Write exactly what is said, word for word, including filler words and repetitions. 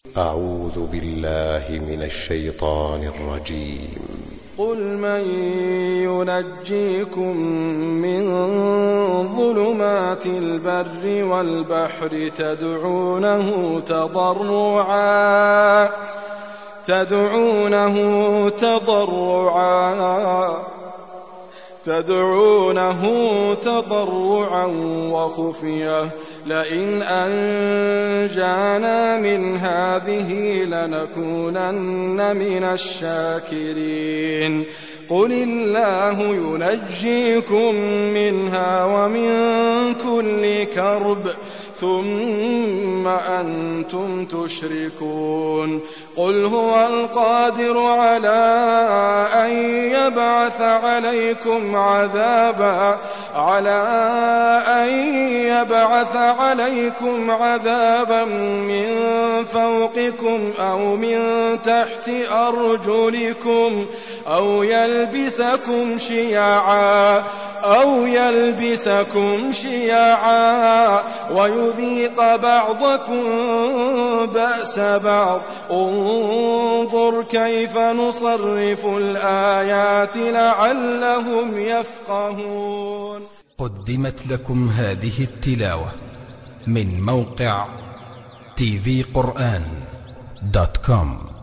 أعوذ بالله من الشيطان الرجيم. قل من ينجيكم من ظلمات البر والبحر تدعونه تضرعا تدعونه تضرعا تدعونه تضرعا وخفية لئن أنجانا من هذه لنكونن من الشاكرين. قل الله ينجيكم منها ومن كل كرب ثم أنتم تشركون. قل هو القادر على أن يبعث عليكم عذابا على أن يبعث عليكم عذابا من فوقكم أو من تحت أرجلكم أو يلبسكم شيعا أو يلبسكم شيعا ويذيق بعضكم بأس بعض. انظر كيف نصرف الآيات لعلهم يفقهون. قدمت لكم هذه التلاوة من موقع تي في قرآن دوت كوم.